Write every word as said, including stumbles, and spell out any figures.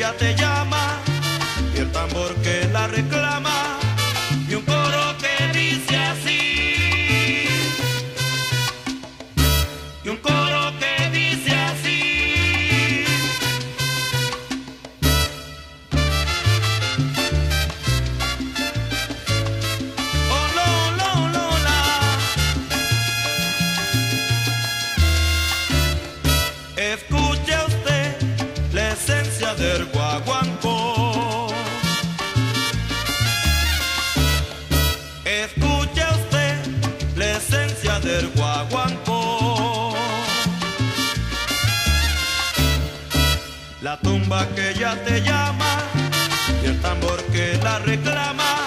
ella te llama, y el tambor que la reclama, y un coro que dice así, y un coro que dice así. Oh, lo, lo, lo, la. Escuche usted la esencia del guaguancó. Escuche usted la esencia del guaguancó. La tumba que ya te llama y el tambor que la reclama.